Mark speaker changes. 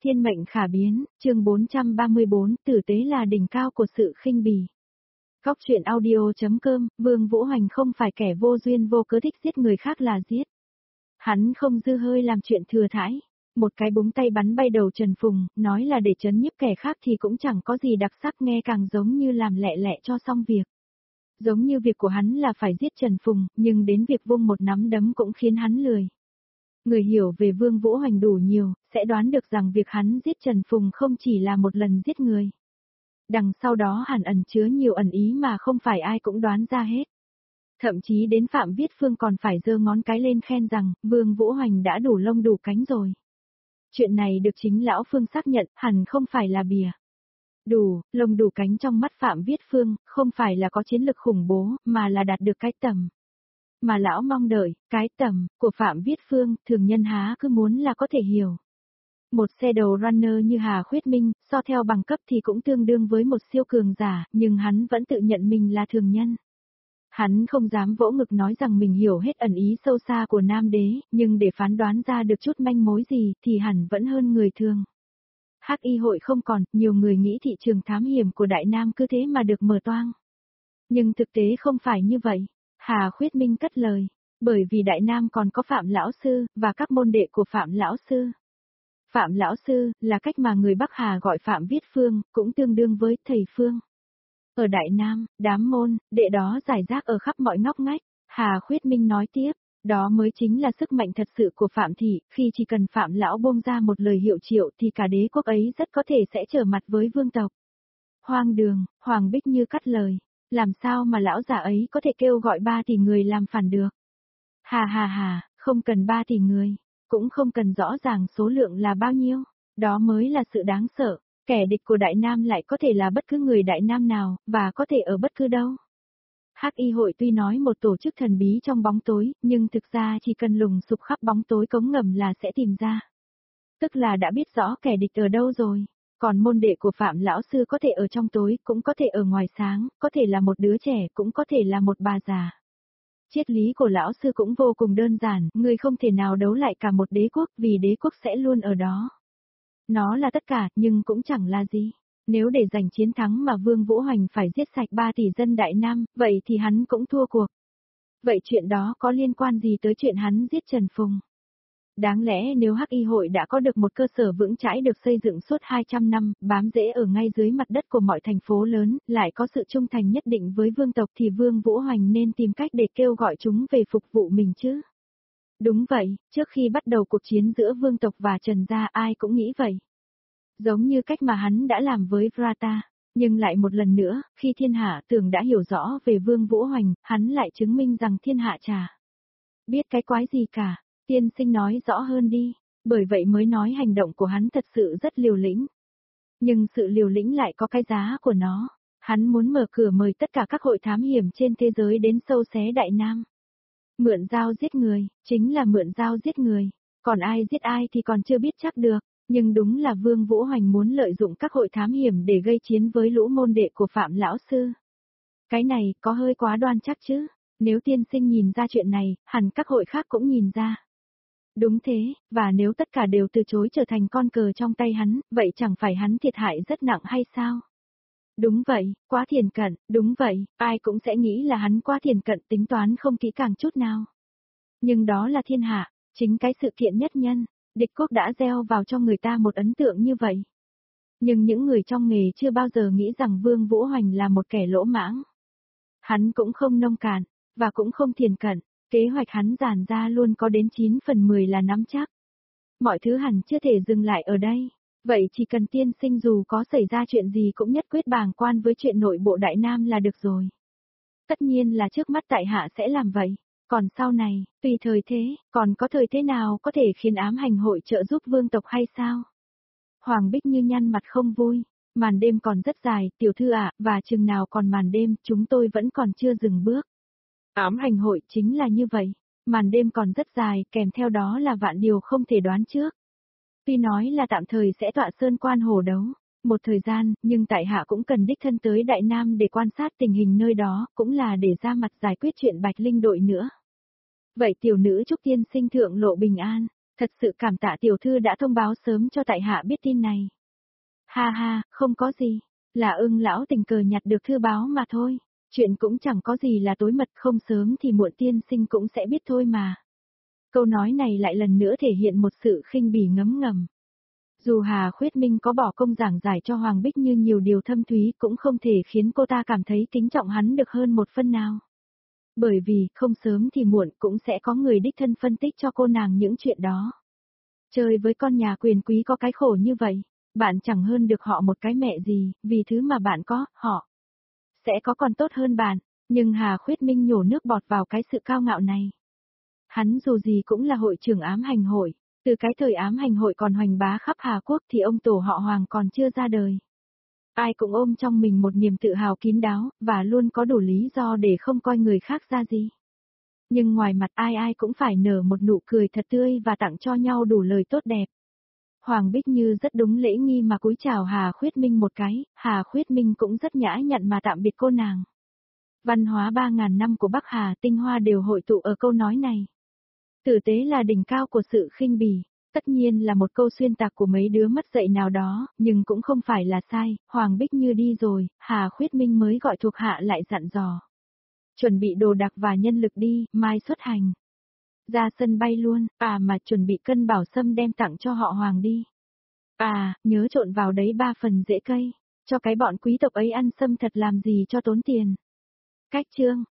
Speaker 1: Thiên mệnh khả biến, chương 434, tử tế là đỉnh cao của sự khinh bỉ. Góc truyện audio.com, Vương Vũ Hoành không phải kẻ vô duyên vô cớ thích giết người khác là giết. Hắn không dư hơi làm chuyện thừa thãi. Một cái búng tay bắn bay đầu Trần Phùng, nói là để trấn nhiếp kẻ khác thì cũng chẳng có gì đặc sắc, nghe càng giống như làm lẹ lẹ cho xong việc. Giống như việc của hắn là phải giết Trần Phùng, nhưng đến việc vung một nắm đấm cũng khiến hắn lười. Người hiểu về Vương Vũ Hoành đủ nhiều, sẽ đoán được rằng việc hắn giết Trần Phùng không chỉ là một lần giết người. Đằng sau đó hẳn ẩn chứa nhiều ẩn ý mà không phải ai cũng đoán ra hết. Thậm chí đến Phạm Viết Phương còn phải giơ ngón cái lên khen rằng, Vương Vũ Hoành đã đủ lông đủ cánh rồi. Chuyện này được chính lão Phương xác nhận, hẳn không phải là bìa. Đủ, lông đủ cánh trong mắt Phạm Viết Phương, không phải là có chiến lực khủng bố, mà là đạt được cái tầm. Mà lão mong đợi, cái tầm, của Phạm Viết Phương, thường nhân há cứ muốn là có thể hiểu. Một xe đầu runner như Hà Khuyết Minh, so theo bằng cấp thì cũng tương đương với một siêu cường giả, nhưng hắn vẫn tự nhận mình là thường nhân. Hắn không dám vỗ ngực nói rằng mình hiểu hết ẩn ý sâu xa của Nam Đế, nhưng để phán đoán ra được chút manh mối gì thì hẳn vẫn hơn người thường. Hắc y hội không còn, nhiều người nghĩ thị trường thám hiểm của Đại Nam cứ thế mà được mở toang. Nhưng thực tế không phải như vậy. Hà Khuyết Minh cất lời, bởi vì Đại Nam còn có Phạm Lão Sư, và các môn đệ của Phạm Lão Sư. Phạm Lão Sư, là cách mà người Bắc Hà gọi Phạm Viết Phương, cũng tương đương với thầy Phương. Ở Đại Nam, đám môn, đệ đó rải rác ở khắp mọi ngóc ngách, Hà Khuyết Minh nói tiếp, đó mới chính là sức mạnh thật sự của Phạm Thị, khi chỉ cần Phạm Lão buông ra một lời hiệu triệu thì cả đế quốc ấy rất có thể sẽ trở mặt với vương tộc. Hoang đường, Hoàng Bích Như cắt lời. Làm sao mà lão già ấy có thể kêu gọi 3 tỷ người làm phản được? Hà, không cần 3 tỷ người, cũng không cần rõ ràng số lượng là bao nhiêu, đó mới là sự đáng sợ, kẻ địch của Đại Nam lại có thể là bất cứ người Đại Nam nào, và có thể ở bất cứ đâu. Hắc y hội tuy nói một tổ chức thần bí trong bóng tối, nhưng thực ra chỉ cần lùng sục khắp bóng tối cống ngầm là sẽ tìm ra. Tức là đã biết rõ kẻ địch ở đâu rồi. Còn môn đệ của Phạm Lão Sư có thể ở trong tối, cũng có thể ở ngoài sáng, có thể là một đứa trẻ, cũng có thể là một bà già. Triết lý của Lão Sư cũng vô cùng đơn giản, người không thể nào đấu lại cả một đế quốc vì đế quốc sẽ luôn ở đó. Nó là tất cả, nhưng cũng chẳng là gì. Nếu để giành chiến thắng mà Vương Vũ Hoành phải giết sạch 3 tỷ dân Đại Nam, vậy thì hắn cũng thua cuộc. Vậy chuyện đó có liên quan gì tới chuyện hắn giết Trần Phùng? Đáng lẽ nếu Hắc y hội đã có được một cơ sở vững chãi được xây dựng suốt 200 năm, bám rễ ở ngay dưới mặt đất của mọi thành phố lớn, lại có sự trung thành nhất định với vương tộc thì Vương Vũ Hoành nên tìm cách để kêu gọi chúng về phục vụ mình chứ. Đúng vậy, trước khi bắt đầu cuộc chiến giữa vương tộc và Trần gia ai cũng nghĩ vậy. Giống như cách mà hắn đã làm với Vrata, nhưng lại một lần nữa, khi thiên hạ tưởng đã hiểu rõ về Vương Vũ Hoành, hắn lại chứng minh rằng thiên hạ chả biết cái quái gì cả. Tiên sinh nói rõ hơn đi, bởi vậy mới nói hành động của hắn thật sự rất liều lĩnh. Nhưng sự liều lĩnh lại có cái giá của nó. Hắn muốn mở cửa mời tất cả các hội thám hiểm trên thế giới đến sâu xé Đại Nam. Mượn dao giết người, chính là mượn dao giết người. Còn ai giết ai thì còn chưa biết chắc được. Nhưng đúng là Vương Vũ Hoành muốn lợi dụng các hội thám hiểm để gây chiến với lũ môn đệ của Phạm Lão Sư. Cái này có hơi quá đoan chắc chứ. Nếu tiên sinh nhìn ra chuyện này, hẳn các hội khác cũng nhìn ra. Đúng thế, và nếu tất cả đều từ chối trở thành con cờ trong tay hắn, vậy chẳng phải hắn thiệt hại rất nặng hay sao? Đúng vậy, quá thiền cận, đúng vậy, ai cũng sẽ nghĩ là hắn quá thiền cận tính toán không kỹ càng chút nào. Nhưng đó là thiên hạ, chính cái sự kiện nhất nhân, địch quốc đã gieo vào cho người ta một ấn tượng như vậy. Nhưng những người trong nghề chưa bao giờ nghĩ rằng Vương Vũ Hoành là một kẻ lỗ mãng. Hắn cũng không nông cạn, và cũng không thiền cận. Kế hoạch hắn dàn ra luôn có đến 9 phần 10 là nắm chắc. Mọi thứ hẳn chưa thể dừng lại ở đây. Vậy chỉ cần tiên sinh dù có xảy ra chuyện gì cũng nhất quyết bàng quan với chuyện nội bộ Đại Nam là được rồi. Tất nhiên là trước mắt tại hạ sẽ làm vậy. Còn sau này, tùy thời thế, còn có thời thế nào có thể khiến ám hành hội trợ giúp vương tộc hay sao? Hoàng Bích Như nhăn mặt không vui. Màn đêm còn rất dài, tiểu thư ạ, và chừng nào còn màn đêm, chúng tôi vẫn còn chưa dừng bước. Ám hành hội chính là như vậy, màn đêm còn rất dài, kèm theo đó là vạn điều không thể đoán trước. Tuy nói là tạm thời sẽ tọa sơn quan hồ đấu, một thời gian, nhưng tại hạ cũng cần đích thân tới Đại Nam để quan sát tình hình nơi đó, cũng là để ra mặt giải quyết chuyện Bạch Linh đội nữa. Vậy tiểu nữ chúc tiên sinh thượng lộ bình an, Thật sự cảm tạ tiểu thư đã thông báo sớm cho tại hạ biết tin này. Ha ha, không có gì, là Ưng lão tình cờ nhặt được thư báo mà thôi, chuyện cũng chẳng có gì là tối mật, không sớm thì muộn tiên sinh cũng sẽ biết thôi mà. Câu nói này lại lần nữa thể hiện một sự khinh bỉ ngấm ngầm. Dù Hà Khuyết Minh có bỏ công giảng giải cho Hoàng Bích Như nhiều điều thâm thúy cũng không thể khiến cô ta cảm thấy kính trọng hắn được hơn một phân nào. Bởi vì, không sớm thì muộn cũng sẽ có người đích thân phân tích cho cô nàng những chuyện đó. Chơi với con nhà quyền quý có cái khổ như vậy, bạn chẳng hơn được họ một cái mẹ gì, vì thứ mà bạn có, họ sẽ có còn tốt hơn bạn. Nhưng Hà Khuyết Minh nhổ nước bọt vào cái sự cao ngạo này. Hắn dù gì cũng là hội trưởng ám hành hội, từ cái thời ám hành hội còn hoành bá khắp Hà Quốc thì ông tổ họ Hoàng còn chưa ra đời. Ai cũng ôm trong mình một niềm tự hào kín đáo, và luôn có đủ lý do để không coi người khác ra gì. Nhưng ngoài mặt ai ai cũng phải nở một nụ cười thật tươi và tặng cho nhau đủ lời tốt đẹp. Hoàng Bích Như rất đúng lễ nghi mà cúi chào Hà Khuyết Minh một cái, Hà Khuyết Minh cũng rất nhã nhặn mà tạm biệt cô nàng. Văn hóa 3.000 năm của Bắc Hà tinh hoa đều hội tụ ở câu nói này. Tử tế là đỉnh cao của sự khinh bỉ. Tất nhiên là một câu xuyên tạc của mấy đứa mất dạy nào đó, nhưng cũng không phải là sai. Hoàng Bích Như đi rồi, Hà Khuyết Minh mới gọi thuộc hạ lại dặn dò. Chuẩn bị đồ đạc và nhân lực đi, mai xuất hành. Ra sân bay luôn, mà chuẩn bị cân bảo sâm đem tặng cho họ Hoàng đi. Nhớ trộn vào đấy 3 phần rễ cây, cho cái bọn quý tộc ấy ăn sâm thật làm gì cho tốn tiền. Cách chương